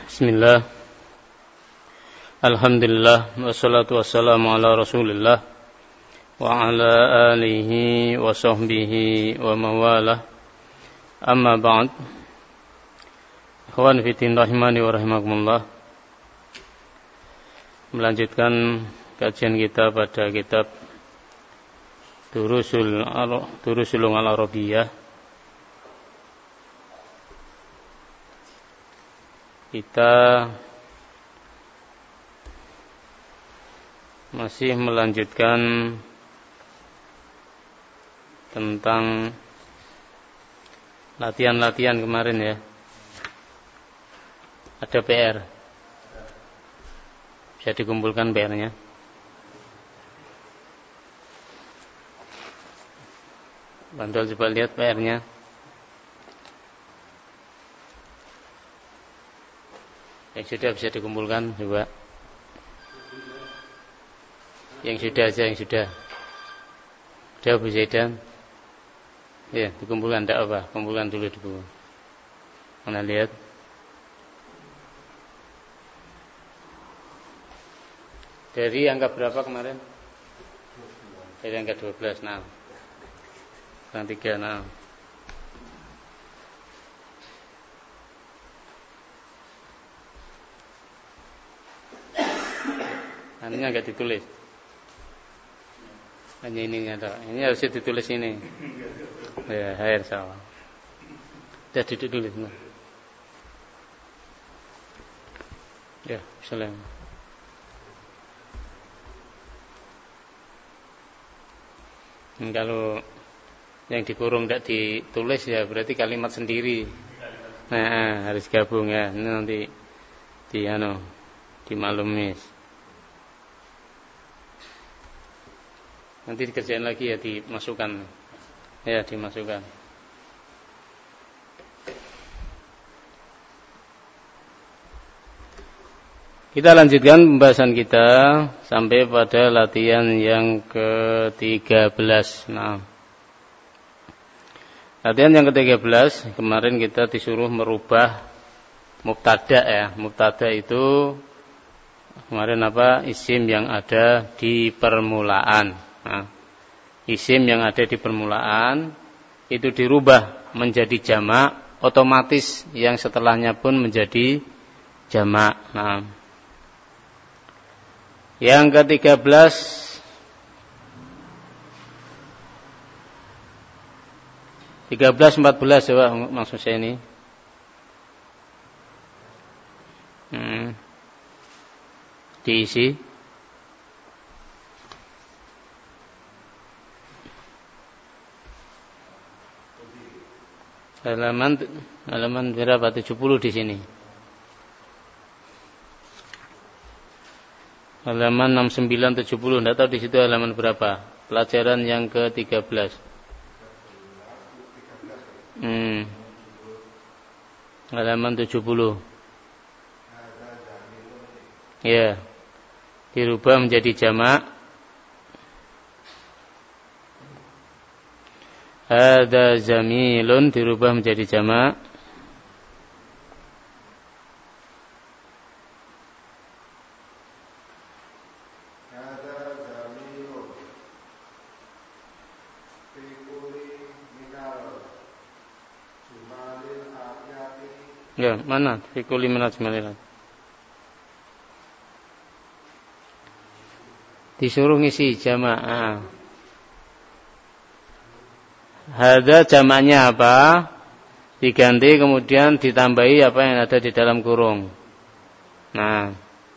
Bismillah. Alhamdulillah wassalatu wassalamu ala Rasulillah wa ala alihi wa sahbihi wa mawalah. Amma ba'd. Ikhwan fillah rahimani wa rahimakumullah. Melanjutkan kajian kita pada kitab Durusul Al-Arabiyyah. Kita masih melanjutkan tentang latihan-latihan kemarin ya. Ada PR. Bisa dikumpulkan PR-nya. Bantu coba lihat PR-nya. Yang sudah bisa dikumpulkan coba. Yang sudah aja, yang sudah. Sudah Bu Zaidan. Ya, dikumpulkan tidak apa, kumpulkan dulu di buku. Mana lihat. Dari angka berapa kemarin? Dari angka 12, nah. Kurang 3, nah. Hanya enggak ditulis. Hanya ininya toh. Ini harus ditulis ini. Ya, air salah. Sudah ditulis. Nah. Ya, salam. Kalau yang dikurung tidak ditulis ya berarti kalimat sendiri. Nah, harus gabung ya. Ini nanti dimaklumi. Nanti dikerjain lagi ya, dimasukkan. Ya, dimasukkan. Kita lanjutkan pembahasan kita sampai pada latihan yang ke-13. Nah. Latihan yang ke-13, kemarin kita disuruh merubah mubtada ya. Mubtada itu kemarin apa? Isim yang ada di permulaan. Nah, isim yang ada di permulaan itu dirubah menjadi jamak, otomatis yang setelahnya pun menjadi jamak. Nah, yang ke-13 14 coba maksud saya ini. Diisi. Halaman berapa? 70 di sini. Halaman 69 70, enggak tahu di situ halaman berapa. Pelajaran yang ke-13. Halaman 70. Ya. Dirubah menjadi jamak. Ada zamilun dirubah menjadi jamak. Ya, mana? Fikuli minat jumalil. Disuruh ngisi jamak. Hada jamaknya apa? Diganti kemudian ditambahi apa yang ada di dalam kurung. Nah,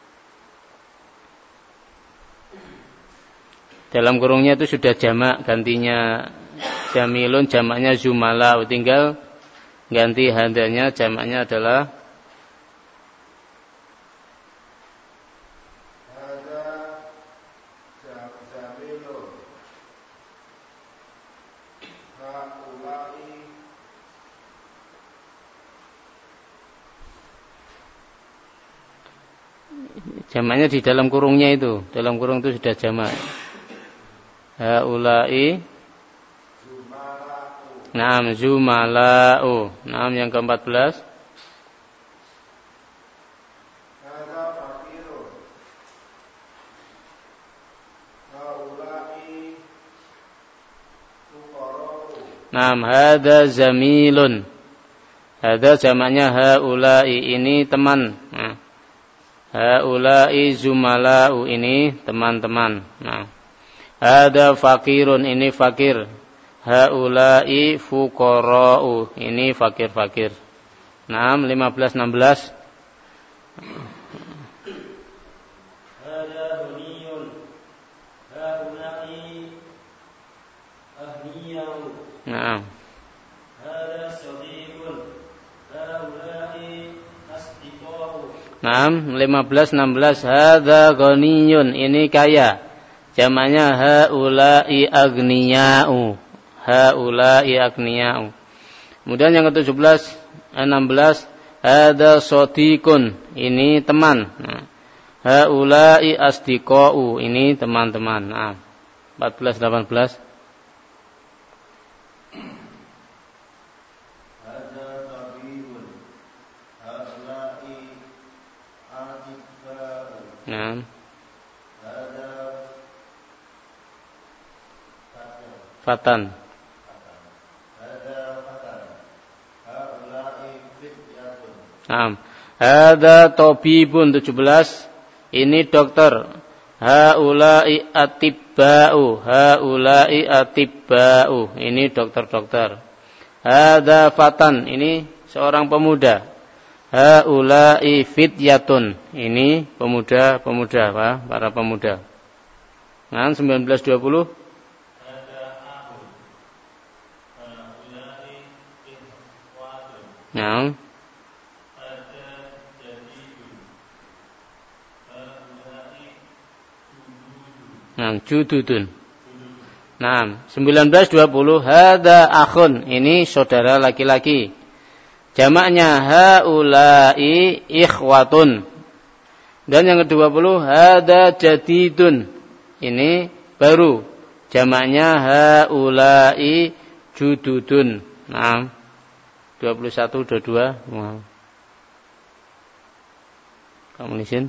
dalam kurungnya itu sudah jamak, gantinya jamilun, jamaknya zumala. Tinggal ganti hadanya, jamaknya adalah jamaknya di dalam kurungnya itu. Dalam kurung itu sudah jamak. Haulai. Naam zumala'u. Naam yang ke-14. Naam, hada zamilun. Hada jamaknya haula'i, ini teman. Nah, haula'i zumala'u, ini teman-teman. Nah, hada fakirun, ini fakir. Haula'i fuqara'u, ini fakir-fakir. Naam, 15 16. Hada huniyun. Haula'i ahniyau. Naam. Hada sadiqun. Haula'i asdiqau. Naam, 15 16. Hada ghaniyun, ini kaya. Jamaknya haula'i aghniya'u. Haula'i aghniya'u. Kemudian yang ke-17 16. Hada sadiqun, ini teman. Nah, haula'i asdiqau, ini teman-teman. Nah, 14 18. Hada tabibun. Haula'i atibau. Nah, Hada fatan. Hada fatan. Haula'i fityatun. Nah, hada tabibun 17. Ini dokter. Haula'i atibba'u. Haula'i atibba'u. Ini dokter-dokter. Hada fatan. Ini seorang pemuda. Haula'i fityatun. Ini pemuda-pemuda, para pemuda. Nah, 19 20. Hada ahun. Haula'i ikhwatun. Nah, Hada jadidun. Haula'i jududun. nah, jududun. Nah, 19 20. Hada akhun. Ini saudara laki-laki. Jamaknya haula'i ikhwatun. Dan yang ke-20, hada jadidun. Ini baru. Jamaknya haula'i jududun. Nah, 21 22. Wow. Kamu lisin?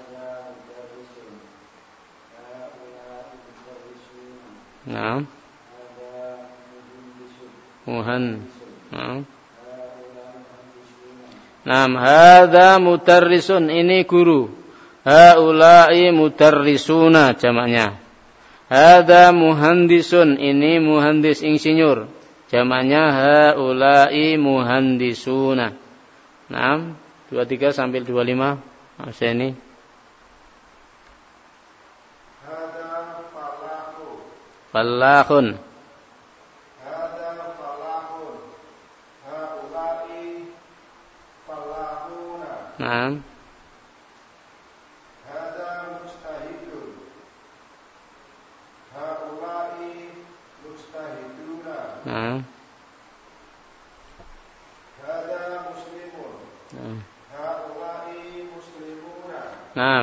Nah. Muhan. Nah. Naam, hadza mutarrisun, ini guru. Haula'i mutarrisuna jamaknya. Hadza muhandisun, ini muhandis insinyur. Jamaknya haula'i muhandisuna. Naam, 23 sampai 25. Masih ini. Hada falahu. Fallahun. Hada falahun. Haula'i falahuna. Naam. Hada mustahidun. Haula'i mustahiduna. Naam. Hada muslimun. Naam. Haula'i muslimuna. Naam.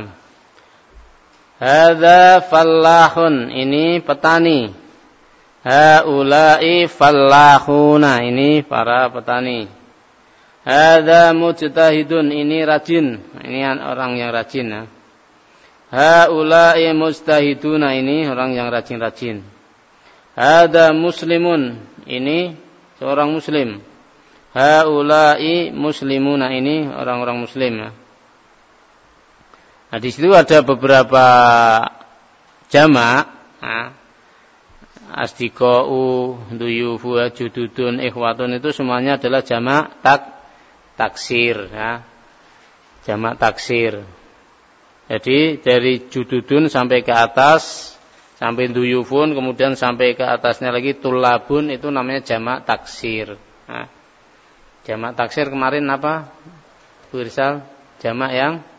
Hadza fallahun, ini petani. Haula'i fallahuna, ini para petani. Hadza mujtahidun, ini rajin. Ini orang yang rajin. Ya. Haula'i mujtahiduna, ini orang yang rajin-rajin. Hadza muslimun, ini seorang muslim. Haula'i muslimuna, ini orang-orang muslim. Ya. Nah, di situ ada beberapa jamak. Nah, asdiqa'u, duyufu, jududun, ikhwatun, itu semuanya adalah jamak taksir. Ya. Jamak taksir. Jadi dari jududun sampai ke atas, sampai duyufun, kemudian sampai ke atasnya lagi tulabun, itu namanya jamak taksir. Nah, jamak taksir kemarin apa? Bu Irsal, jamak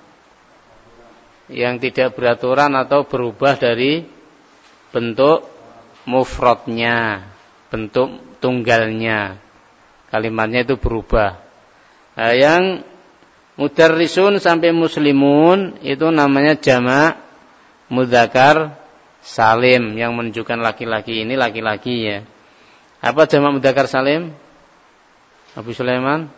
yang tidak beraturan atau berubah dari bentuk mufradnya, bentuk tunggalnya. Kalimatnya itu berubah. Nah, yang mudarrisun sampai muslimun itu namanya jamak mudzakkar salim, yang menunjukkan laki-laki, ini laki-laki ya. Apa jamak mudzakkar salim? Abu Sulaiman?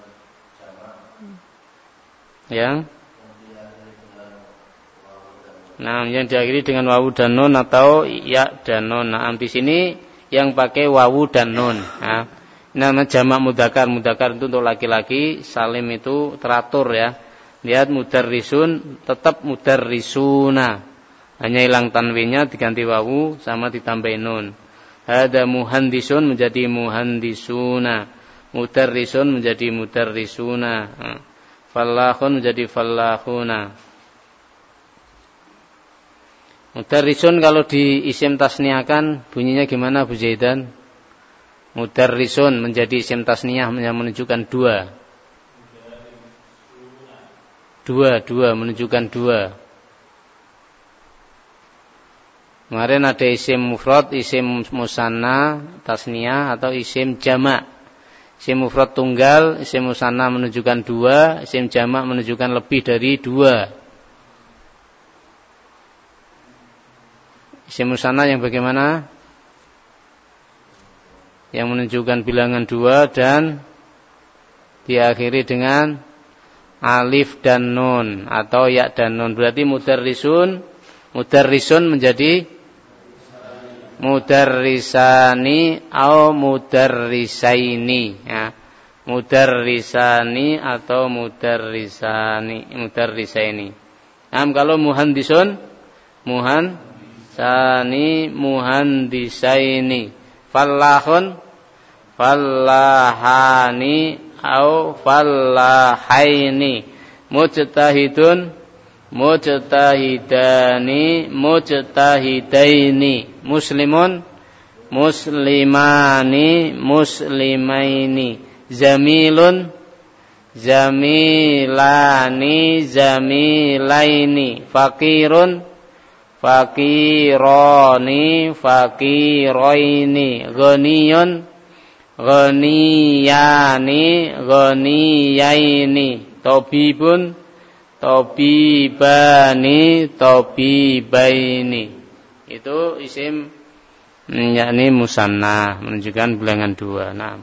Yang Nah, yang diakhiri dengan wawu dan nun atau ya dan nun. Nah, di sini yang pakai wawu dan nun. Nah, nama jamak mudzakkar. Mudzakkar itu untuk laki-laki, salim itu teratur ya. Lihat mudarrisun tetap mudarrisuna. Hanya hilang tanwinnya diganti wawu sama ditambahin nun. Hada muhandisun menjadi muhandisuna. Mudarrisun menjadi mudarrisuna. Fallahun menjadi fallahuna. Mudarrisun kalau di isim tasniahkan bunyinya gimana Bu Zaidan? Mudarrisun menjadi isim tasniah yang menunjukkan dua. Dua menunjukkan dua. Kemarin ada isim mufrad, isim musanna, tasniah atau isim jamak. Isim mufrad tunggal, isim musanna menunjukkan dua, isim jamak menunjukkan lebih dari dua. Isim musanna yang bagaimana? Yang menunjukkan bilangan dua dan diakhiri dengan alif dan nun atau ya dan nun. Berarti mudarrisun menjadi mudarrisani atau mudarrisaini ya. Mudarrisani atau mudarrisaini. Kalau muhandisun muhandisaini. Fallahun fallahani au fallahaini. Mujtahidun mujtahidani mujtahidaini. Muslimun muslimani muslimaini. Zamilun zamilani zamilaini. Fakirun fakironi fakiroini. Ghaniyun ghaniyani ghaniyaini. Tabibun tabibani tabibaini. Itu isim yakni musanna menunjukkan bilangan dua. Nah,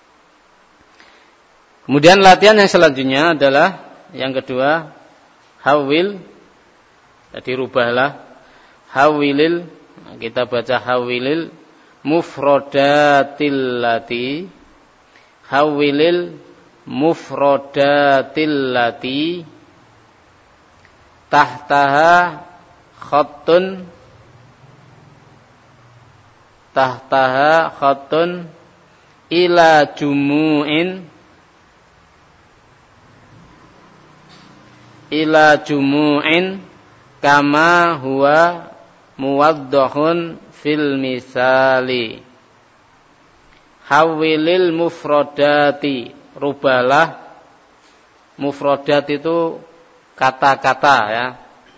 kemudian latihan yang selanjutnya adalah yang kedua hawil. Jadi rubahlah hawilil, kita baca hawilil mufradatil lati. Hawilil mufradatil lati tahtaha khattun ila jumu'in kama huwa muwaddahun fil misali. Hawilil mufradati, rubalah mufradat itu kata-kata ya.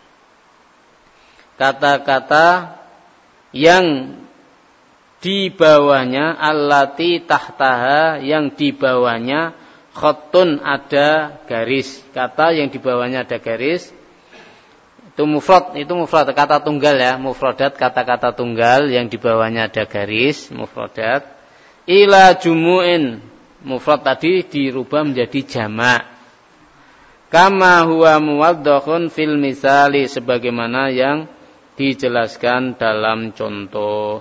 Kata-kata yang di bawahnya allati tahtaha, yang di bawahnya khattun ada garis. Kata yang di bawahnya ada garis. Itu mufrad kata tunggal ya, mufradat kata-kata tunggal yang di bawahnya ada garis, mufradat. Ila jumu'in, mufrad tadi dirubah menjadi jamak. Kama huwa muwaddahun fil misali, sebagaimana yang dijelaskan dalam contoh.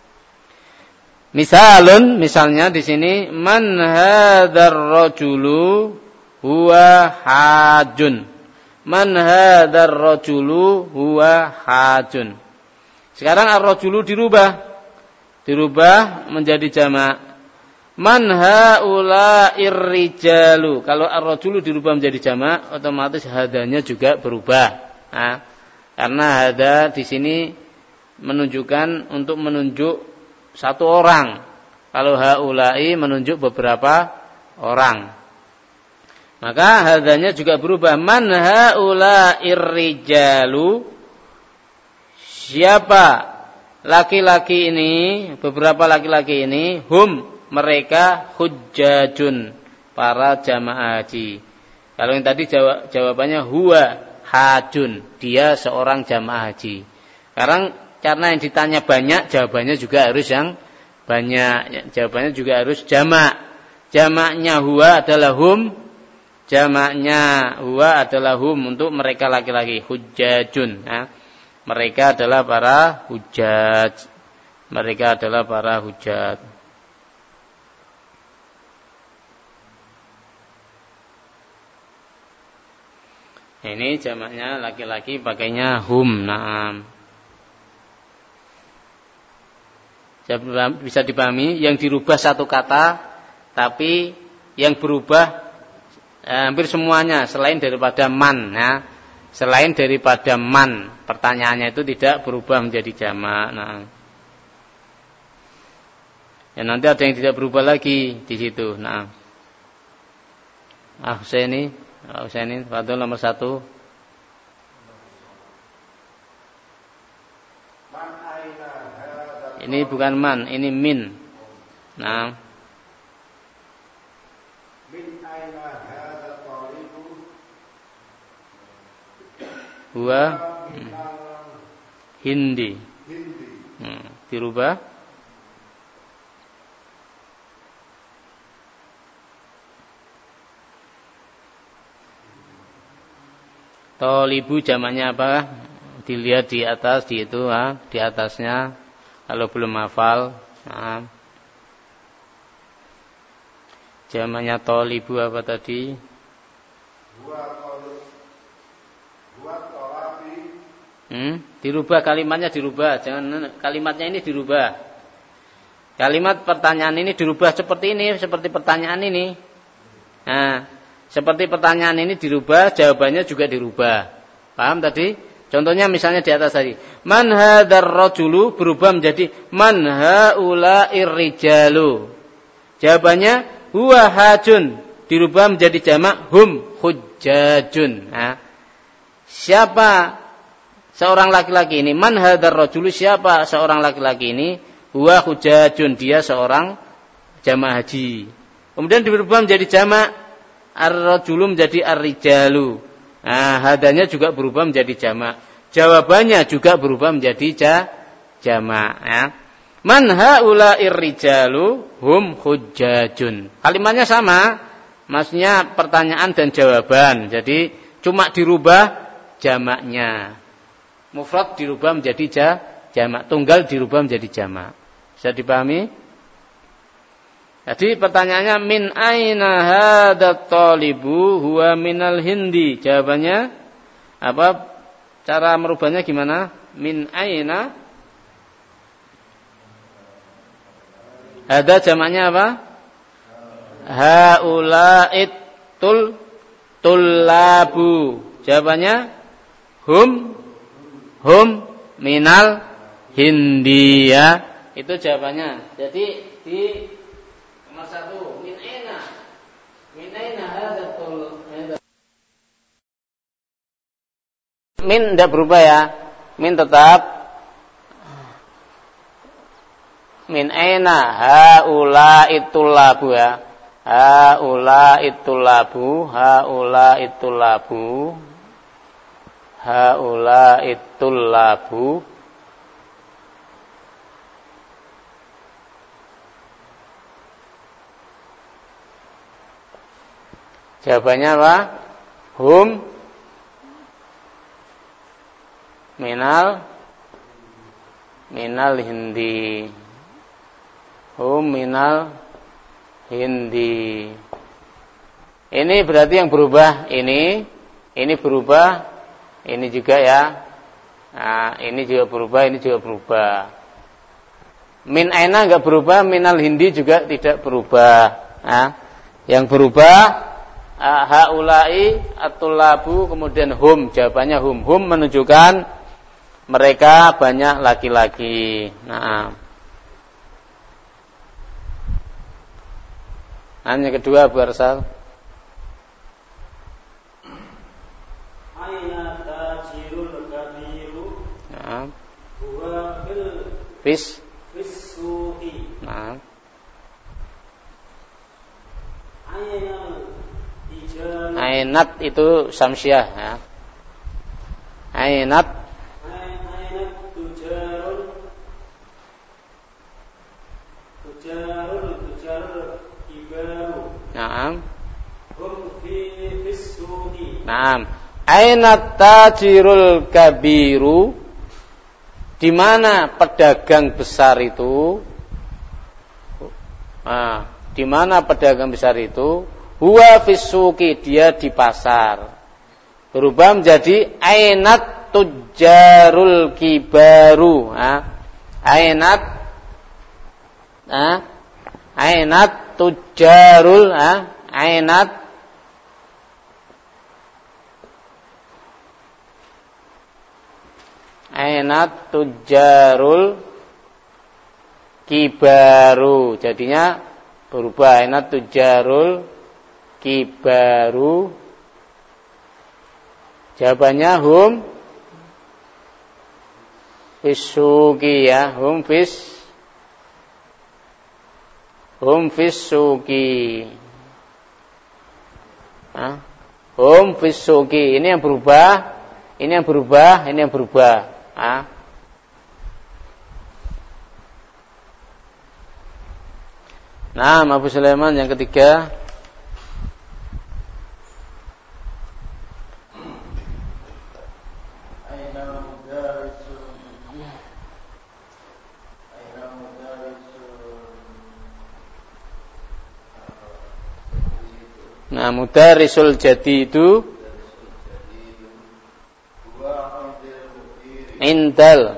Misalnya di sini man hadzal rajulu huwa hajun. Man hadzal rajulu huwa hajun. Sekarang ar-rajulu dirubah menjadi jamak. Man haula'ir rijalu. Kalau ar-rajulu dirubah menjadi jamak, otomatis hadanya juga berubah. Nah, karena hada di sini menunjukkan untuk menunjuk satu orang. Kalau haula'i menunjuk beberapa orang. Maka hadanya juga berubah. Man haula'ir rijalu. Siapa laki-laki ini, beberapa laki-laki ini, hum, mereka, hujjajun, para jamaah haji. Kalau yang tadi jawabannya huwa hajun, dia seorang jamaah haji. Sekarang karena yang ditanya banyak, jawabannya juga harus yang banyak. Jawabannya juga harus jamak. Jamaknya huwa adalah hum, jamaknya huwa adalah hum untuk mereka laki-laki, hujjajun. Nah, Mereka adalah para hujjaj. Mereka adalah para hujjaj. Ini jamaknya laki-laki pakainya hum. Naam. Bisa dipahami, yang dirubah satu kata, tapi yang berubah hampir semuanya selain daripada man. Ya. Selain daripada man, pertanyaannya itu tidak berubah menjadi jamak. Nah. Ya, nanti ada yang tidak berubah lagi di situ. Nah. Husaini, Fadul nomor 1. Ini bukan man, ini min. Nah. Min aina hadza talibu? Huwa Hindi. Dirubah. Talibu jamaknya apa? Dilihat di atas, di itu, di atasnya. Kalau belum hafal, jamaknya talibu apa tadi? Dirubah kalimatnya, dirubah. Jangan kalimatnya ini dirubah. Kalimat pertanyaan ini dirubah seperti ini, seperti pertanyaan ini. Nah, seperti pertanyaan ini dirubah, jawabannya juga dirubah. Paham tadi? Contohnya misalnya di atas tadi. Man hadzal rajulu berubah menjadi man haula'ir rijalu. Jawabannya huwa hajun, dirubah menjadi jamak hum hujjajun. Nah, siapa seorang laki-laki ini? Man hadzal rajulu, siapa seorang laki-laki ini? Huwa hujjajun, dia seorang jamaah haji. Kemudian dirubah menjadi jamak ar-rajulu menjadi ar-rijalu. Nah, hadanya juga berubah menjadi jamak. Jawabannya juga berubah menjadi jamak. Ya. Man haula'ir rijalu hum hujjajun. Kalimatnya sama, maksudnya pertanyaan dan jawaban. Jadi cuma dirubah jamaknya. Mufrad dirubah menjadi jamak, tunggal dirubah menjadi jamak. Bisa dipahami? Jadi pertanyaannya min aina hadat talibu huwa minal Hindi. Jawabannya apa? Cara merubahnya gimana? Min aina. Ada jamaknya apa? Haula'it tullabu. Jawabannya hum minal Hindi, ya. Itu jawabannya. Jadi di nomor 1, min aina hadatul. Min tidak berubah ya. Min tetap. Min aina haulaitul labu ya. Haulaitul labu, haulaitul labu. Haulaitul labu. Jawabannya apa? Hum minal Hindi. Hum minal Hindi. Ini berarti yang berubah ini berubah, ini juga ya. Nah, ini juga berubah, ini juga berubah. Min aina enggak berubah, minal Hindi juga tidak berubah. Nah, yang berubah haulai at-tullabu, kemudian hum, jawabannya hum. Hum menunjukkan mereka banyak laki-laki. Nah, yang kedua Abu Arsal. Aina tajirul kabiru. Nah. Huwa fis su'i. Nah. Ainat itu samsiah ya. Ainat tujarul kibaru. Naam. Naam. Ainat tajirul kabiru. Di mana pedagang besar itu? Nah, di mana pedagang besar itu? Huwa fisuki, dia di pasar. Berubah menjadi ainat tujjarul kibaru. Ainat tujjarul ainat tujjarul kibaru. Jadinya berubah ainat tujjarul kibaru. Jawabannya hum fisuki ya, hum fisuki. Hum fisuki. Ini yang berubah, ini yang berubah, ini yang berubah. Nah, Abu Sulaiman yang ketiga. Nah, mudarrisul jadi itu indal.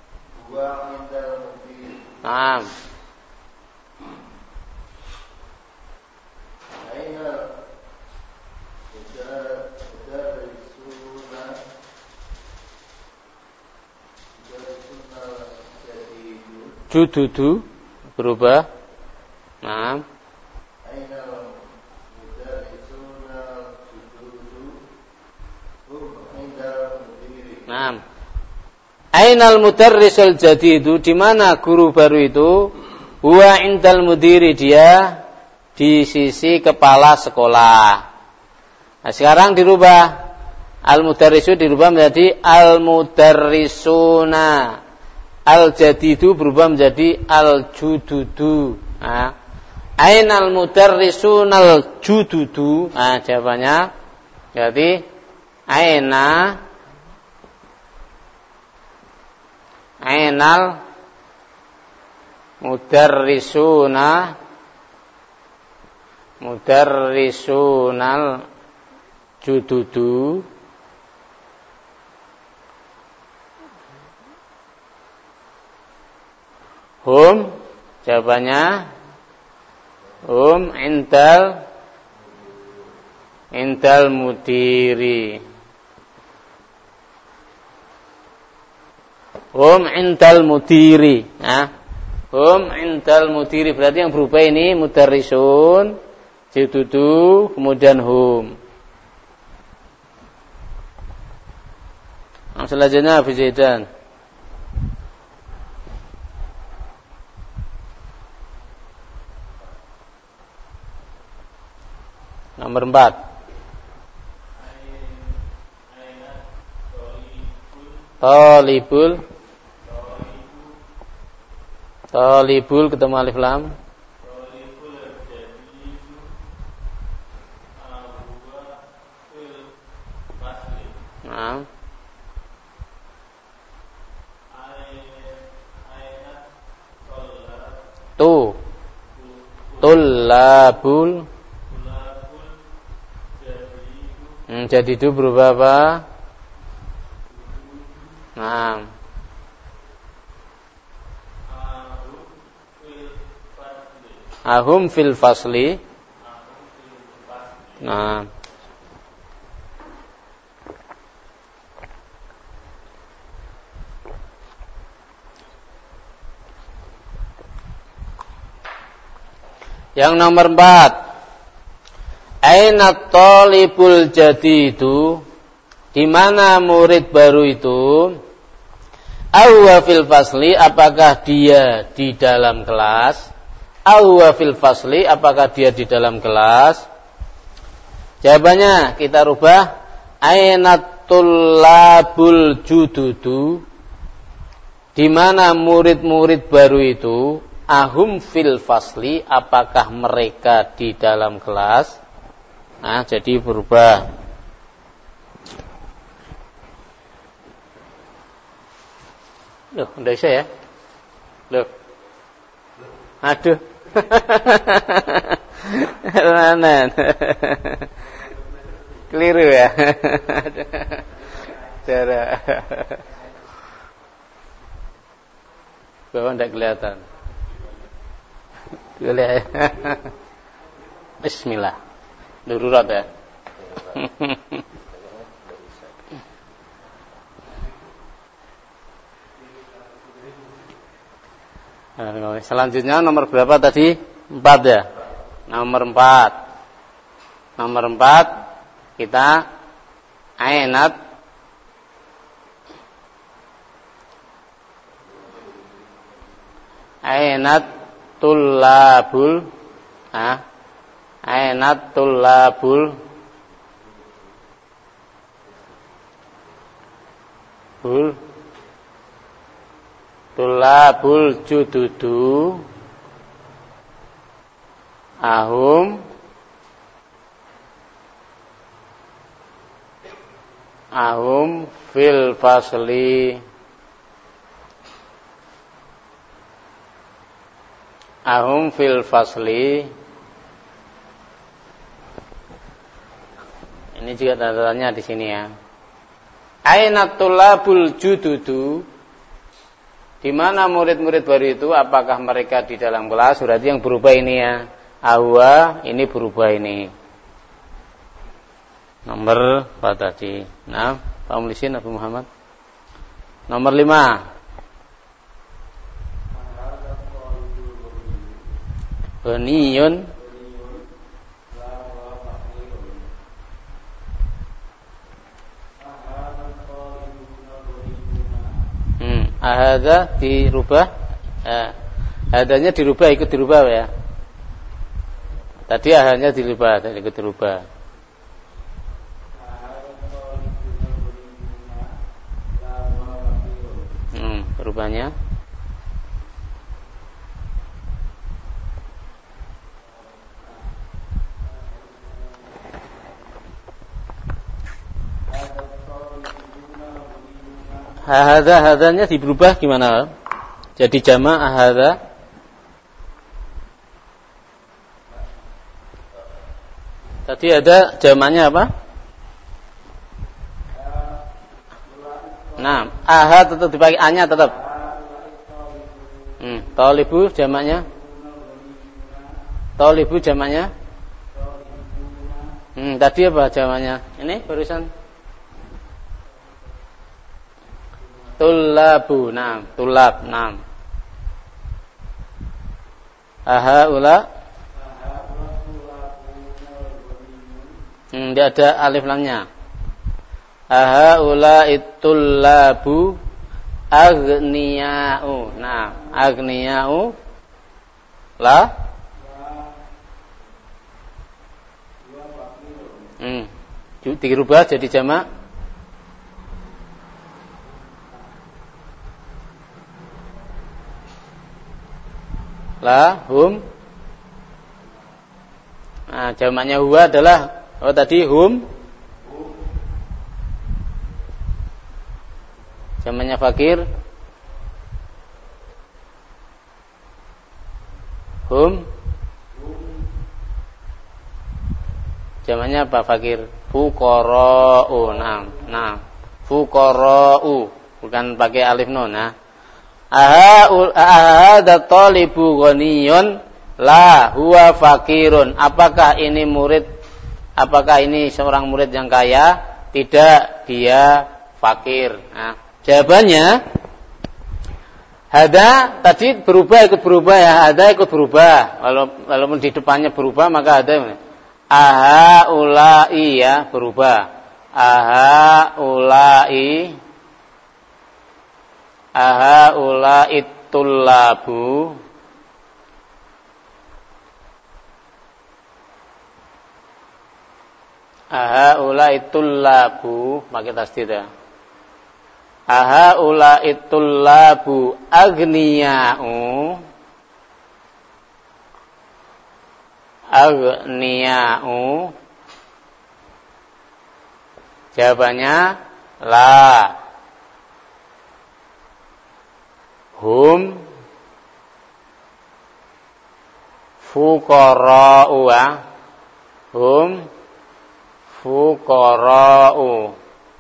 Naam. Jududu berubah. Naam. Naam. Ainal mudarrisul jadidu, di mana guru baru itu? Huwa indal mudiri, dia di sisi kepala sekolah. Nah, sekarang dirubah. Al mudarrisu dirubah menjadi al mudarrisuna. Al jadidu berubah menjadi al jududu. Nah, ainal mudarrisunal jududu. Nah, jawabannya jadi ainal mudarrisunal jududu. Hum, jawabannya hum indal mudiri. Hum indal mudiri. Nah, hum indal mudiri, berarti yang berubah ini mudarrisun, jududu, kemudian hum. Nah, selanjutnya Abu Zaidan. Nomor 4. Talibul ketemu alif lam. Nah. Tullabul. Jadi itu berubah apa? Nah. Ahum fil fasli. Nah. Yang nomor 4. Aina talibul jadidu, di mana murid baru itu? Awwa fil fasli, apakah dia di dalam kelas? Awwa fil fasli, apakah dia di dalam kelas? Jawabannya kita rubah, aina tullabul jududu, di mana murid-murid baru itu? Ahum fil fasli, apakah mereka di dalam kelas? Nah, jadi berubah. Loh, enggak bisa ya? Loh. Aduh. Mana? Keliru ya. Cara. Bawah enggak kelihatan. Boleh. Bismillah. Darurat ya. Selanjutnya nomor berapa tadi? 4 ya. Nomor 4. Nomor 4 kita ainat tullabul ainat tullabul tullabul jududu ahum fil fasli ini juga tanda-tandanya di sini ya. Aina tullabul jududu, di mana murid-murid baru itu, apakah mereka di dalam kelas? Berarti yang berubah ini ya. Ahwa ini berubah ini. Nomor apa tadi? Nah, Pak Mulisin Abu Muhammad. Nomor 5. Ghaniyun ahadza dirubah. Hadanya dirubah, ikut dirubah ya. Tadi ahadnya dirubah, ikut dirubah. Perubahannya hadanya diberubah gimana? Jadi jama' ahadza. Tadi ada jamaknya apa? Nah, ahad tetap dipakai a-nya tetap. Talibu jamaknya? Talibu jamaknya? Tadi apa jamaknya? Ini barusan tullabu, nah, tulab, nah. Ahaula. Dia ada alif lamnya. Ahaula itullabu aghniya'u. Nah, aghniya'u la dirubah jadi jamak lahum. Nah, jamaknya huwa adalah tadi hum. Jamaknya fakir hum. Jamaknya apa fakir? Fuqara'u. Nah, fuqara'u bukan pakai alif nun. Nah, ahadza talibu ghaniyun la huwa fakirun. Apakah ini seorang murid yang kaya? Tidak, dia fakir. Nah, jawabannya hada tadi berubah, ikut berubah ya. Hada ikut berubah. Walaupun di depannya berubah maka hada ahaulai ya berubah. Ahaulai tullabu pakai tasdid ya. Ahaulai tullabu aghniya'u. Jawabannya la. hum fuqara'u hum fuqara'u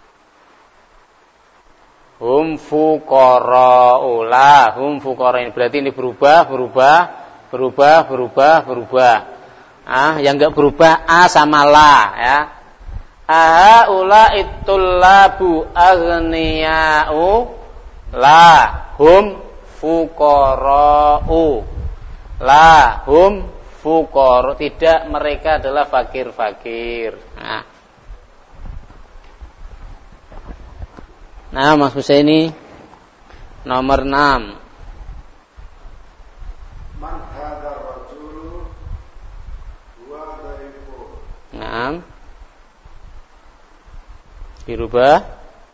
hum fuqara'u la hum fuqara'in. Berarti ini berubah. Yang enggak berubah a sama la ya. Ahaula itullabu aghniya'u la hum fuqara'u. La hum fuqara, tidak, mereka adalah fakir-fakir. Nah, Mas Husaini nomor 6. Man hadzal rajul huwa dhaifun. Nah. Dirubah.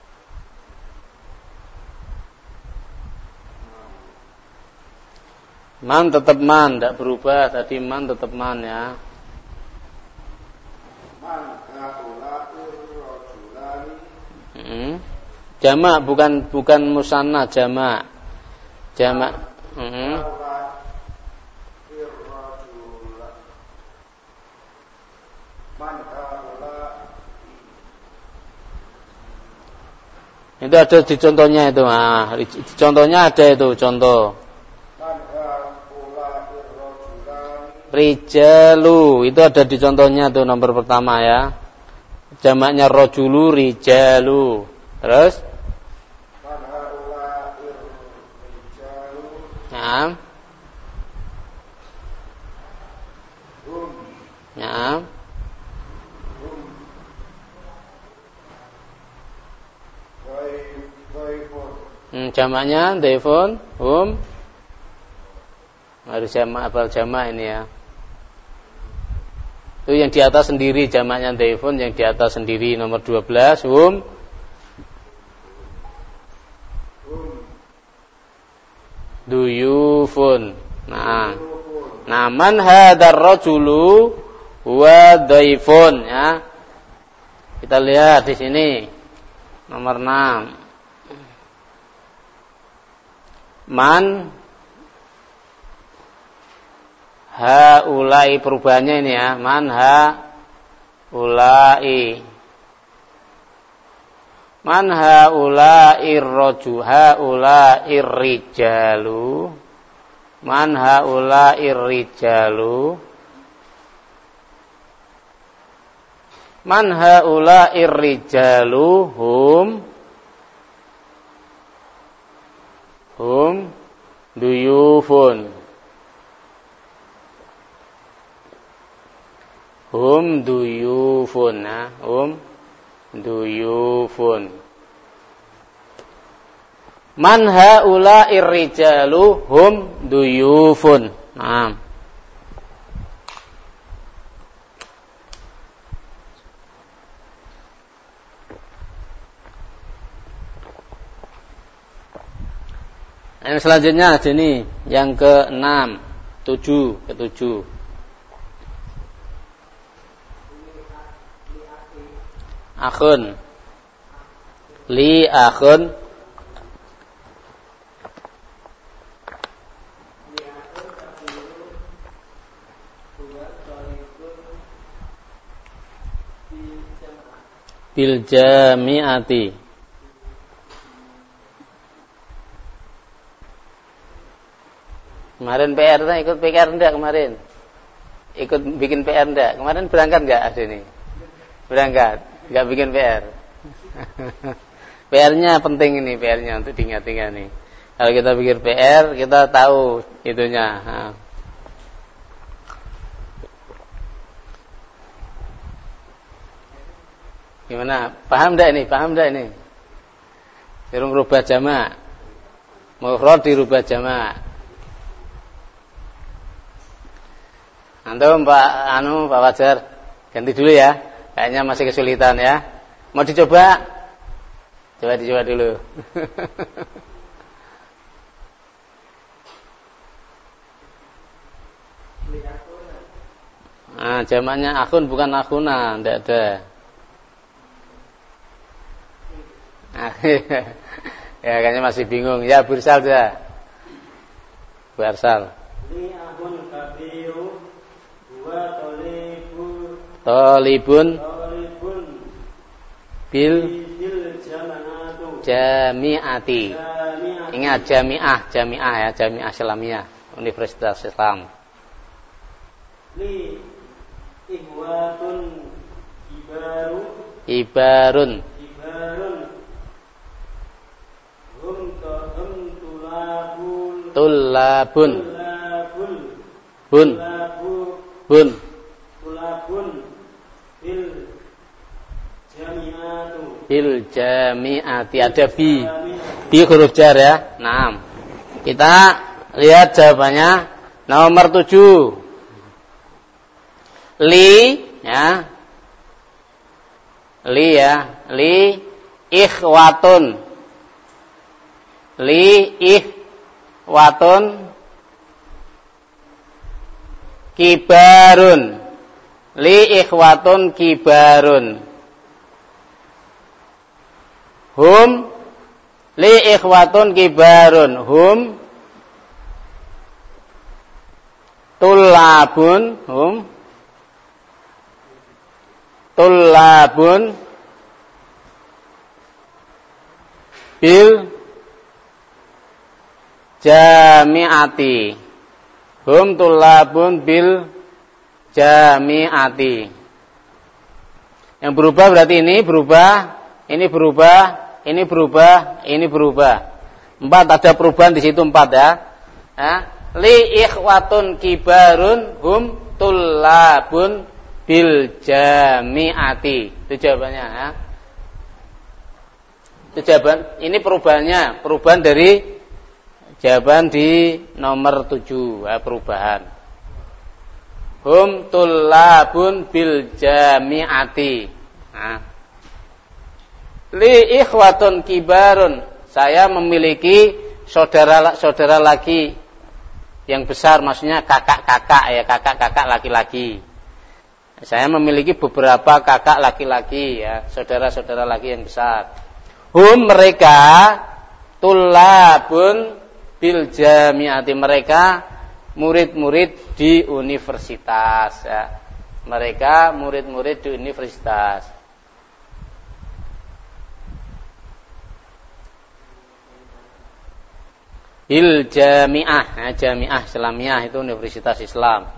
Man tetap man, tidak berubah. Tadi man tetap man ya. Man haula'ir rajulani. Jamak bukan musanna, jamak. Haula'ir rajulan. Man haula'i. Itu ada di contohnya itu. Nah, contohnya ada itu contoh. Rijalu itu ada di contohnya tuh nomor pertama ya. Jamaknya rojulu rijalu. Terus? Naam. Naam. Jamaknya daifun hum. Harus jamak apal jamak ini ya. Itu yang di atas sendiri jamaknya daifun, yang di atas sendiri nomor 12 hum duyufun. Nah, man hadzal rajulu huwa daifun ya. Kita lihat di sini nomor 6. Man haulai, perubahannya ini ya. Man haulai. Man haula'ir rajul, haula'ir rijalu. Man haula'ir rijalu. Man haula'ir rijalu hum duyufun. Hum duyufun. Duyufun. Man haula'ir rijalu hum duyufun. Naam. Yang selanjutnya sini yang ke-6, 7. Akhun. Li akhun. Bil jami'ati. Kemarin PR ikut PR enggak kemarin? Ikut bikin PR enggak? Kemarin berangkat enggak sini? Berangkat. Enggak bikin PR. PR-nya penting ini, PR-nya untuk diingat-ingat nih. Kalau kita bikin PR, kita tahu itunya. Gimana? Paham enggak ini? Dirung rubah jamak. Mufrad dirubah jamak. Antum Pak Fajar, ganti dulu ya. Kayaknya masih kesulitan ya. Mau dicoba? Dicoba dulu. Nah, jamaknya akun bukan akuna, enggak ada. Ya, kayaknya masih bingung. Ya, Bursal sudah. Bu Arsal. Li ahun kabiru wa Talibun bil jami'ati. Ingat jami'ah ya, jami'ah Islamiyah, Universitas Islam. Li ihwatun ibarun hum tulabun bun bil jami'ati, ada bi huruf jar ya. Naam. Kita lihat jawabannya nomor 7. Li ikhwatun kibarun hum tullabun bil jami'ati. Hum tullabun bil jami'ati. Yang berubah berarti ini berubah. 4 ada perubahan di situ 4 ya. Li ikhwatun kibarun hum tullabun bil jami'ati. Itu jawabannya ya. Itu jawaban. Ini perubahan dari jawaban di nomor 7 ya, perubahan. Hum tullabun bil jami'ati. Li ikhwatun kibarun, saya memiliki saudara laki yang besar, maksudnya kakak laki-laki. Saya memiliki beberapa kakak laki-laki ya, saudara laki yang besar. Hum mereka tullabun bil jami'ati, mereka murid-murid di universitas ya. Mereka murid-murid di universitas. Bil jami'ah, jami'ah Islamiyah itu Universitas Islam.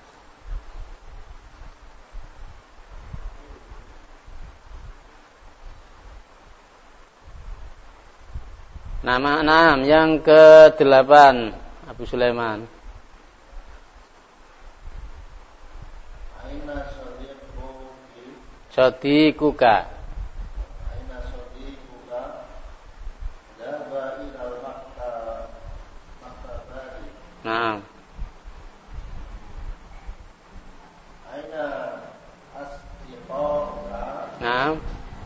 Nama 6 yang ke-8 Abu Sulaiman. Aina Sadiquka. Aina sadiquka dhaba ilal maktabati. Naam. Aina asdiqauka. Naam.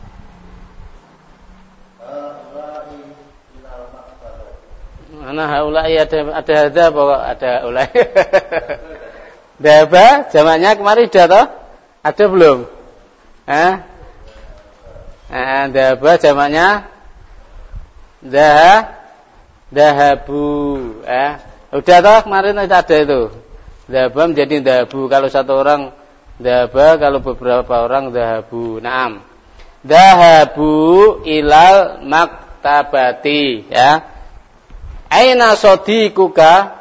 Haulai ilal maktabati. Mana haulai ada pokok ada haulai. Dhaba jamaknya kemarin sudah toh? Ada belum? Dhaba jamaknya dahabu. Udah toh kemarin ada itu. Dhaba menjadi dahabu kalau satu orang dhaba, kalau beberapa orang dahabu. Naam. Dahabu ilal maktabati ya. Aina sadiquka?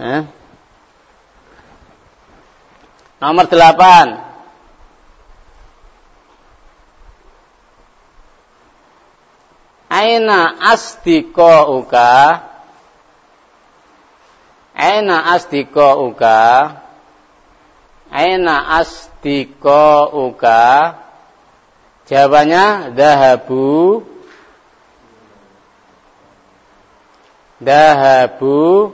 Nomor 8. Aina asdiqauka? Aina asdiqauka? Aina asdiqauka? Jawabannya dahabu. Dahabu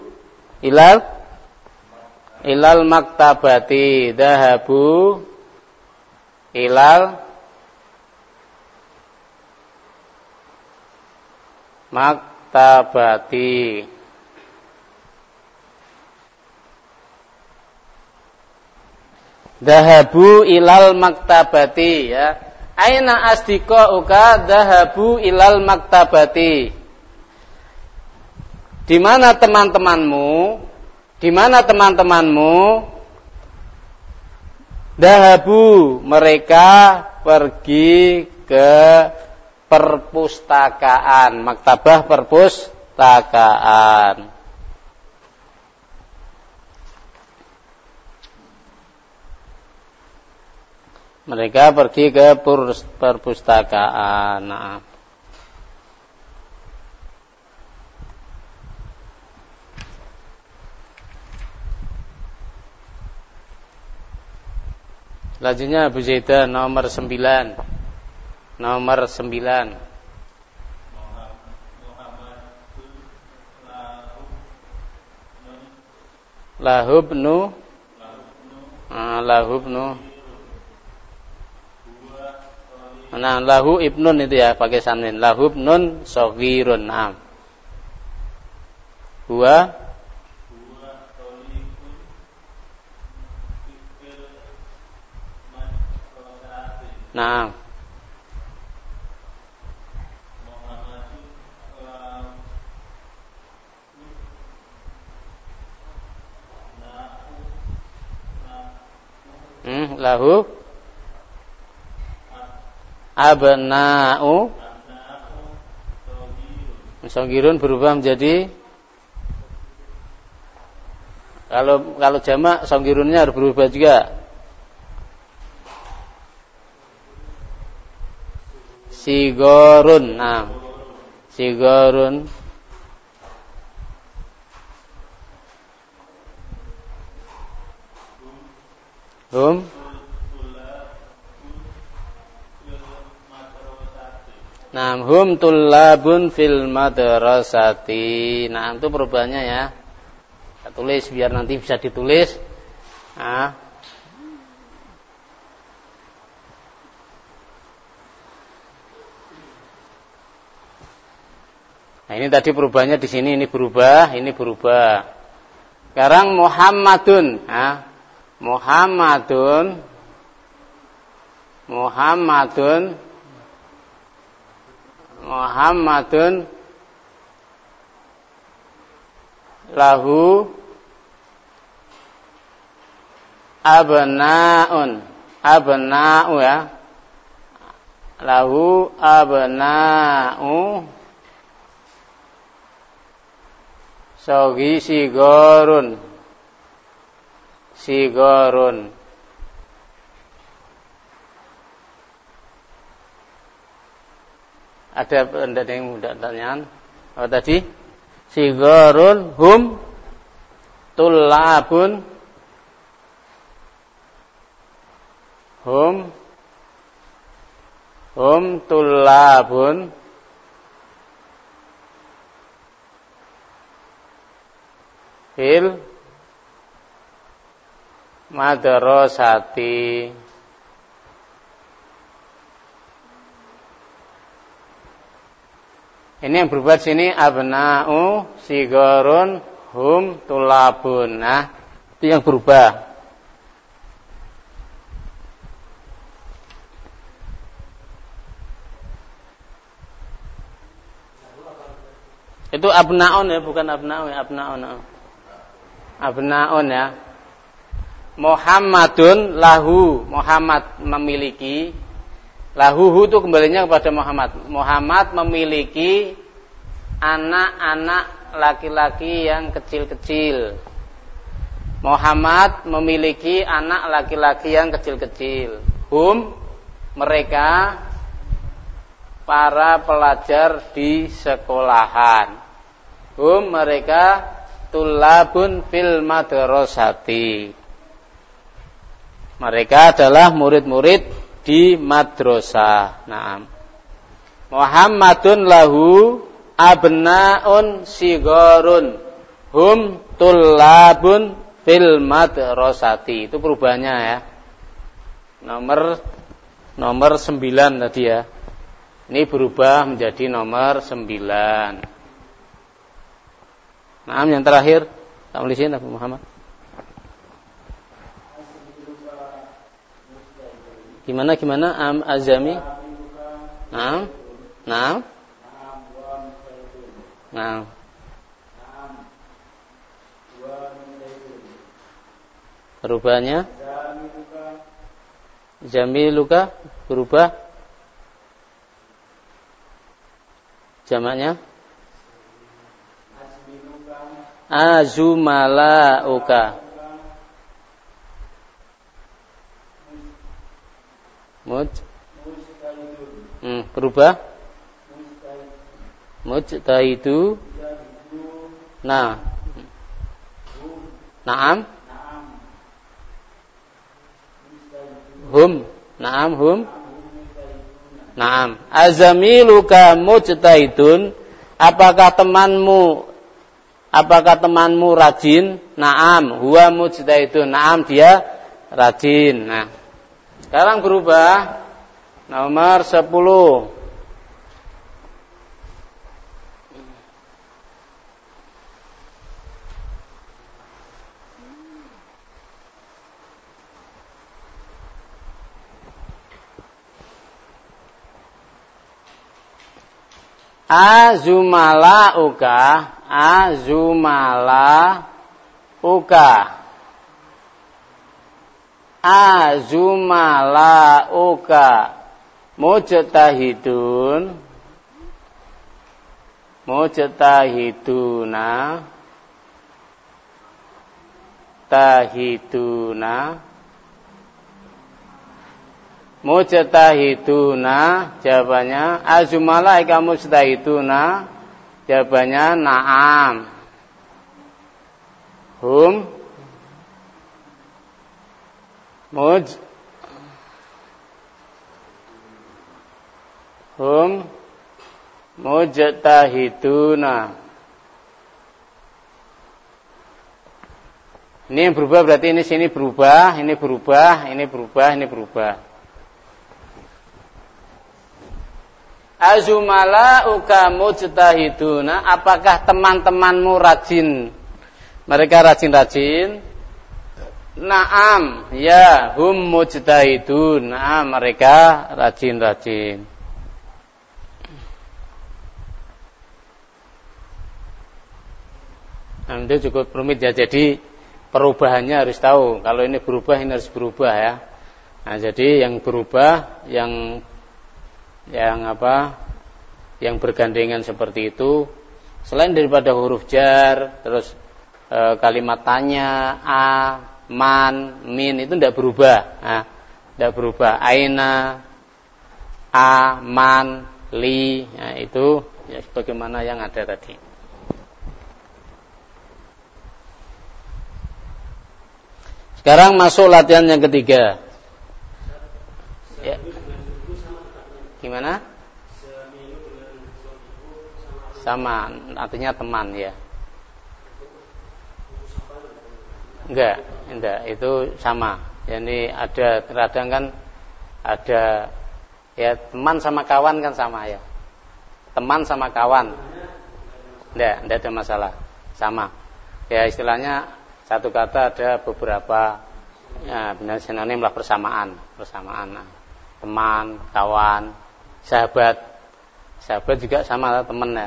ilal maktabati. Dahabu ilal maktabati. Dahabu ilal maktabati ya. Aina asdiqauka? Dahabu ilal maktabati. Di mana teman-temanmu? Di mana teman-temanmu? Dahabu, mereka pergi ke perpustakaan, maktabah perpustakaan. Mereka pergi ke perpustakaan. Nah. Selanjutnya Abu Zaidah nomor 9. Nomor 9. Lahubnu. Nah, lahu ibnun itu ya, pakai samnin. Lahubnun shaghirun. Nah. Huwa Nah. Lahu abna'u shaghirun berubah menjadi kalau jamak shaghirunnya harus berubah juga. Sigorun. Nah, sigorun. Hum tullabun fil madrasati. Nah, itu perubahannya ya. Kita tulis biar nanti bisa ditulis. Nah, ini tadi perubahannya di sini, ini berubah, ini berubah. Sekarang Muhammadun. Nah, Muhammadun lahu abna'u ya, lahu abna'u sigorun. Ada yang mudah pertanyaan? Apa tadi? Sigorun hum tullabun fil madrasati. Ini yang berubah sini abna'u sigorun hum tulabun. Nah, itu yang berubah. Itu abna'un ya, bukan abna'u ya, abna'un ya. Muhammadun lahu, Muhammad memiliki. Lahuhu itu kembalinya kepada Muhammad. Muhammad memiliki anak-anak laki-laki yang kecil-kecil. Muhammad memiliki anak laki-laki yang kecil-kecil. Mereka para pelajar di sekolahan. Mereka tulabun fil madrasati. Mereka adalah murid-murid di madrasah. Naam. Muhammadun lahu abna'un sigorun hum tullabun fil madrasati. Itu perubahannya ya. Nomor 9 tadi ya. Ini berubah menjadi nomor 9. Naam, yang terakhir. Kamu di sini Abu Muhammad. Gimana Azami? Naam. Perubahannya jamiluka berubah. Jamaknya azumalauka. Berubah. Mujtahidu. Nah. Naam. Hum. Naam hum. Naam. Azamiluka mujtahidun. Apakah temanmu rajin? Naam, huwa mujtahidun. Naam, dia rajin. Nah, sekarang berubah. Nomor 10. Azumalauka mujtahiduna mujtahiduna jawabannya azumalaika mujtahiduna jawabannya na'am. Hum mujtahiduna. Ini yang berubah berarti ini sini berubah, ini berubah, ini berubah, ini berubah. Azumalauka mujtahiduna, apakah teman-temanmu rajin? Mereka rajin-rajin. Naam, ya hum mujtahidun. Naam, mereka rajin-rajin. Nah, itu cukup rumit ya. Jadi perubahannya harus tahu. Kalau ini berubah, ini harus berubah ya. Nah, jadi yang berubah, yang bergandengan seperti itu, selain daripada huruf jar, terus kalimat tanya, a, man, min itu tidak berubah. Nah, tidak berubah. Aina, a, man, li, nah, itu ya sebagaimana yang ada tadi. Sekarang masuk latihan yang ketiga. Ya. Gimana? Sama, artinya teman ya. Enggak, itu sama. Jadi ada terkadang kan ada ya teman sama kawan kan sama ya. Teman sama kawan. Enggak ada masalah. Sama. Ya istilahnya satu kata ada beberapa ya benar sinonim lah persamaan. Nah, teman, kawan, sahabat juga sama teman ya.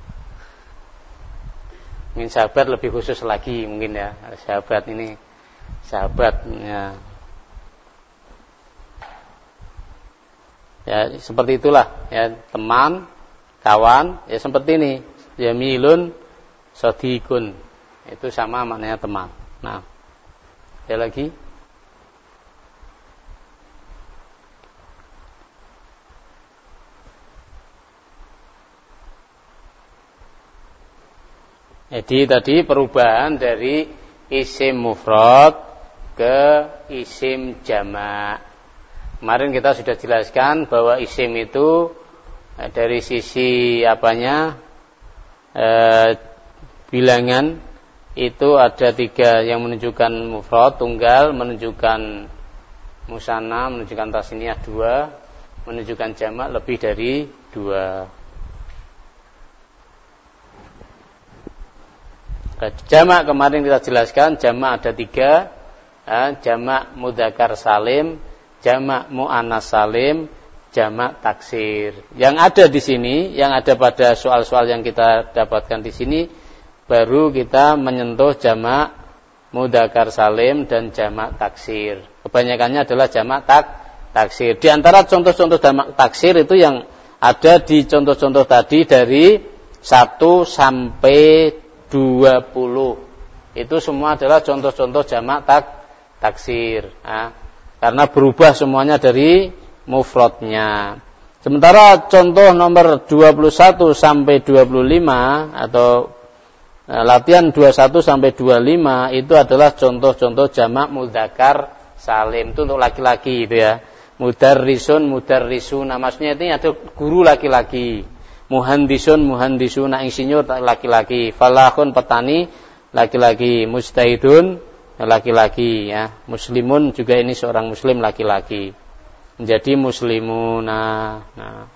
Mungkin sahabat lebih khusus lagi mungkin ya. Sahabat ini ya. Ya seperti itulah ya, teman, kawan ya seperti ini. Jamilun, sadiqun. Itu sama maknanya teman. Nah, ada lagi? Jadi tadi perubahan dari isim mufrad ke isim jamak. Kemarin kita sudah jelaskan bahwa isim itu dari sisi bilangan itu ada 3 yang menunjukkan mufrad, tunggal, menunjukkan musanna, menunjukkan tasniyah 2, menunjukkan jamak lebih dari 2. Jamak kemarin kita jelaskan, jamak ada 3, jamak mudzakkar salim, jamak muannas salim, jamak taksir. Yang ada di sini, yang ada pada soal-soal yang kita dapatkan di sini, baru kita menyentuh jamak mudzakkar salim, dan jamak taksir. Kebanyakannya adalah jamak taksir. Di antara contoh-contoh jamak taksir itu yang ada di contoh-contoh tadi dari 1 sampai 20. Itu semua adalah contoh-contoh jamak taksir. Nah, karena berubah semuanya dari mufradnya. Sementara contoh nomor 21 sampai 25 atau latihan 21 sampai 25 itu adalah contoh-contoh jamak mudzakkar salim. Itu untuk laki-laki itu ya. Mudarrisun, mudarrisuna. Maksudnya itu ada guru laki-laki. Muhandisun, muhandisuna, insinyur laki-laki. Falahun, petani laki-laki. Mujtahidun laki-laki ya. Muslimun juga ini seorang muslim laki-laki. Menjadi muslimuna. Nah.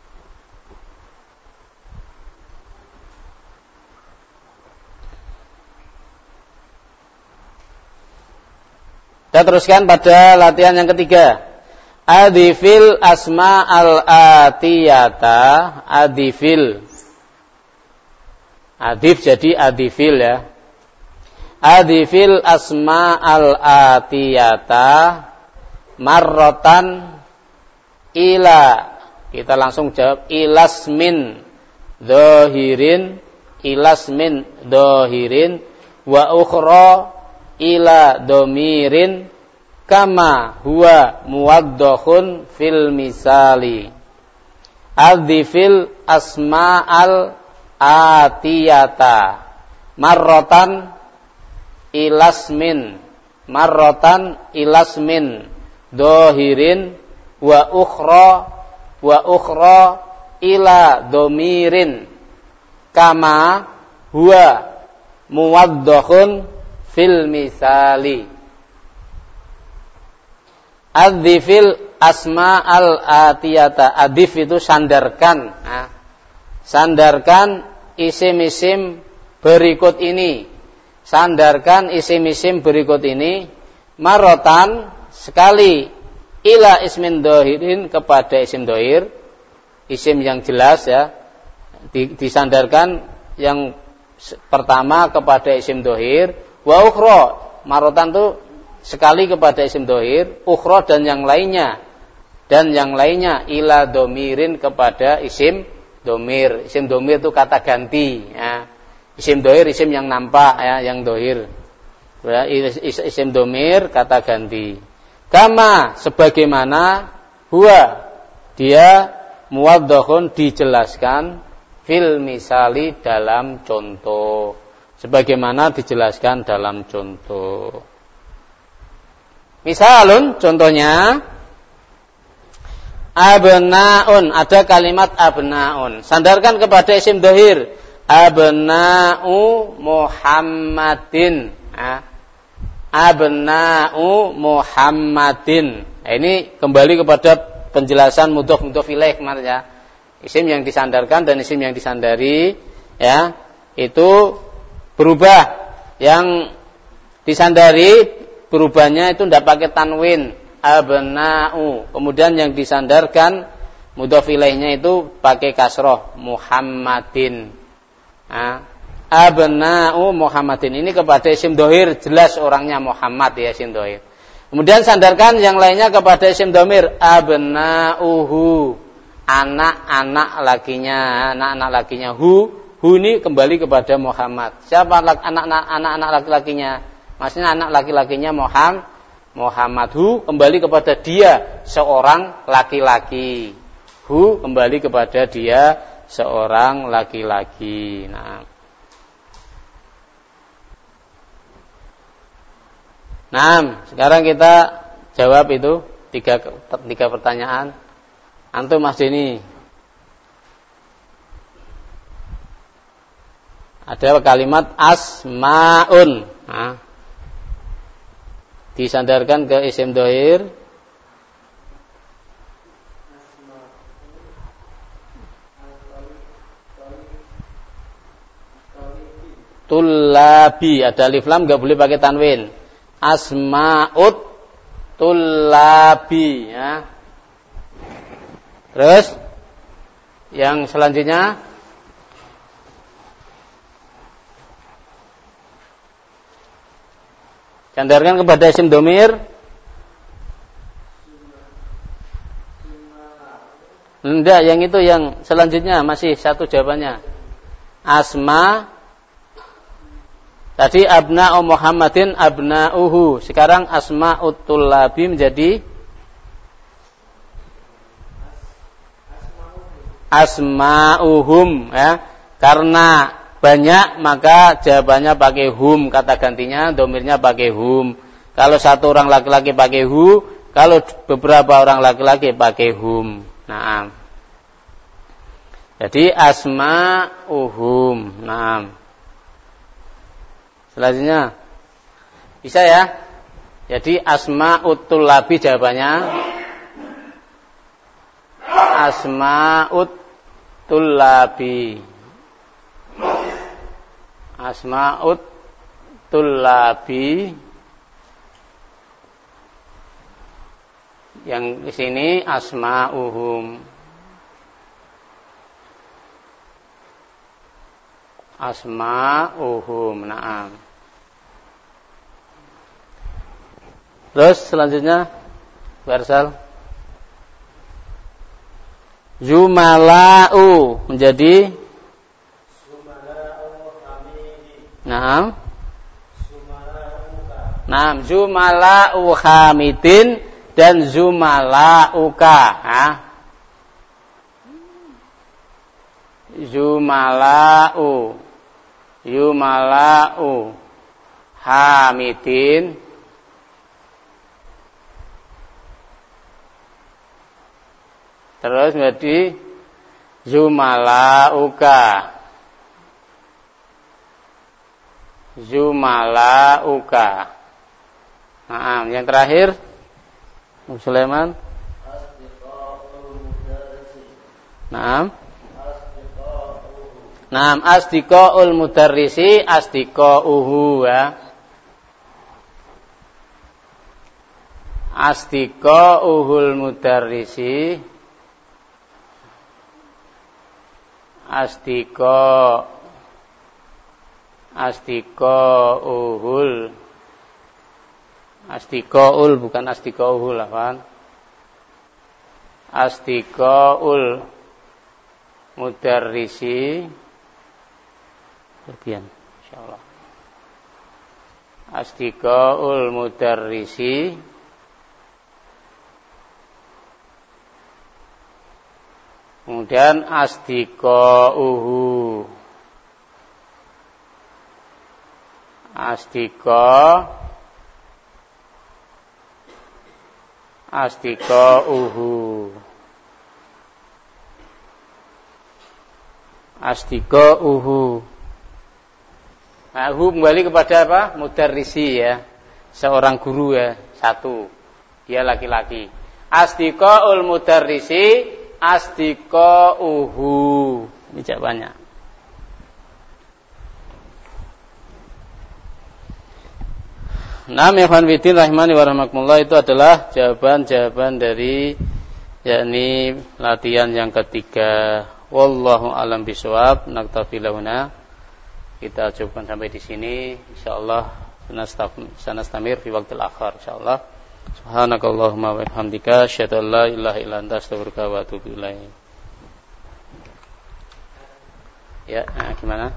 Kita teruskan pada latihan yang ketiga. Adifil asma al-atiyata. Adifil. Adif jadi adifil ya. Adifil asma al-atiyata marrotan ila. Kita langsung jawab ilasmin dhahirin. Ilasmin dhahirin. Wa ukhra ila domirin kama huwa muwaddohun fil misali. Adzifil asma'al atiyata marrotan ilasmin dohirin wa ukhra ila domirin kama huwa muwaddohun fil misali. Adzifil asma al-atiyata. Adif itu sandarkan. Nah, sandarkan isim-isim berikut ini. Sandarkan isim-isim berikut ini. Marotan sekali. Ila ismin dohirin kepada isim dohir. Isim yang jelas ya. Disandarkan yang pertama kepada isim dohir. Wa ukhra, marotan itu sekali kepada isim dohir, ukhra dan yang lainnya ila domirin kepada isim domir. Isim domir itu kata ganti ya. Isim dohir isim yang nampak ya, yang dohir ya, isim domir kata ganti. Kama sebagaimana huwa dia muwaddohun dijelaskan fil misali dalam contoh. Sebagaimana dijelaskan dalam contoh. Misalun, contohnya abnaun, ada kalimat abnaun. Sandarkan kepada isim dohir. Abna'u Muhammadin. Abna'u Muhammadin. Nah, ini kembali kepada penjelasan mudhof ilaih kemarin ya. Isim yang disandarkan dan isim yang disandari ya, itu berubah. Yang disandari berubahnya itu tidak pakai tanwin, abna'u. Kemudian yang disandarkan mudhof ilaihnya itu pakai kasroh, Muhammadin. Nah, abna'u Muhammadin ini kepada isim dohir, jelas orangnya Muhammad ya, isim dohir. Kemudian sandarkan yang lainnya kepada isim domir, abna'uhu, anak-anak lakinya, anak-anak lakinya. Hu ini kembali kepada Muhammad. Siapa anak-anak laki-lakinya? Maksudnya anak laki-lakinya Muhammad. Hu kembali kepada dia, seorang laki-laki. Hu kembali kepada dia, seorang laki-laki. Nah, sekarang kita jawab itu tiga pertanyaan. Antum Mas Deni. Ada kalimat asmaun. Nah, disandarkan ke isim dohir. Tullabi, ada alif lam, nggak boleh pakai tanwin. Asmaut tullabi ya. Terus yang selanjutnya Sandarkan kepada isim domir. Enggak, yang itu yang selanjutnya masih satu jawabannya. Asma. Tadi abna'u Muhammadin abna'uhu. Sekarang asma'ut tullabi menjadi asma'uhum, ya. Karena banyak maka jawabannya pakai hum, kata gantinya domirnya pakai hum. Kalau satu orang laki-laki pakai hu, kalau beberapa orang laki-laki pakai hum. Naam. Jadi asma'uhum. Naam. Selanjutnya bisa ya. Jadi asma'ut tullabi jawabannya asma'ut tullabi. Asma'ut tullabi. Yang di sini asma'uhum. Asma'uhum. Naam. Terus selanjutnya Barsal. Zumala'u menjadi Naam. Naam, zumala'u hamidin dan zumala'uka. Zumala'u hamidin terus menjadi zumala'uka. Nah, yang terakhir Sulaiman. Naam. Naam, asdiqaul mudarrisi asdiqauhu, ya. Asdiqauhul mudarrisi asdiqaul bukan asdiqauhul, kan? Asdiqaul mudarrisi Kemudian insyaallah asdiqaul mudarrisi kemudian asdiqauhu asdiqauhu. Nah, hu kembali kepada apa? Mudarrisi, ya. Seorang guru, ya, satu. Dia laki-laki. Asdiqaul mudarrisi asdiqauhu. Ini jawabannya. Naam, ikhwan fillah rahimani wa rahmakumullah, itu adalah jawaban-jawaban dari yakni latihan yang ketiga. Wallahu alam bisawab. Naktafi lahuna. Kita cukupkan sampai di sini. Insyaallah sanastamir fi waqtil akhir insyaallah. Subhanakallahumma wa bihamdika asyhadu an la ilaha illa anta astaghfiruka wa atubu ilaik. Ya, gimana?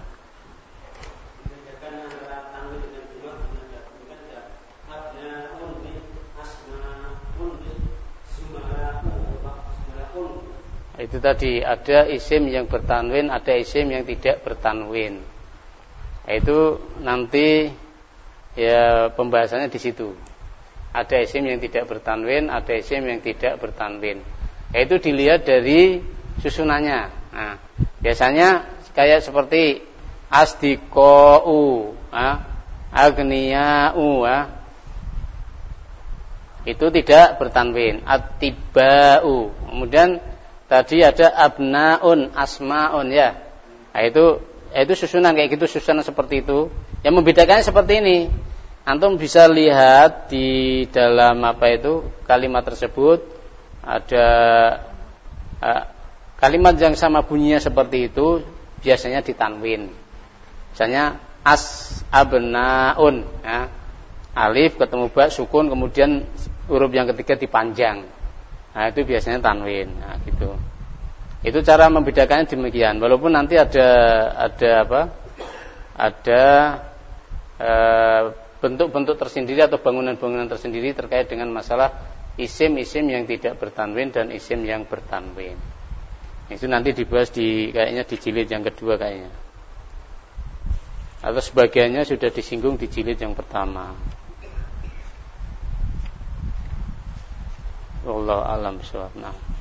Itu tadi ada isim yang bertanwin, ada isim yang tidak bertanwin. Itu nanti ya pembahasannya di situ. Ada isim yang tidak bertanwin, ada isim yang tidak bertanwin. Itu dilihat dari susunannya. Nah, biasanya kayak seperti asdiqau, agniyau, itu tidak bertanwin. Attibau. Kemudian tadi ada abnaun, asmaun, ya. Nah, itu susunan kayak gitu, susunan seperti itu. Yang membedakannya seperti ini. Antum bisa lihat di dalam kalimat tersebut ada kalimat yang sama bunyinya seperti itu biasanya ditanwin. Misalnya abnaun, ya. alif ketemu ba sukun kemudian huruf yang ketiga dipanjang. Nah, itu biasanya tanwin. Nah, gitu. Itu cara membedakannya demikian. Walaupun nanti ada bentuk-bentuk tersendiri atau bangunan-bangunan tersendiri terkait dengan masalah isim-isim yang tidak bertanwin dan isim yang bertanwin. Itu nanti dibahas kayaknya di jilid yang kedua kayaknya. Atau sebagiannya sudah disinggung di jilid yang pertama. Wallahu a'lam bishawab. Nah.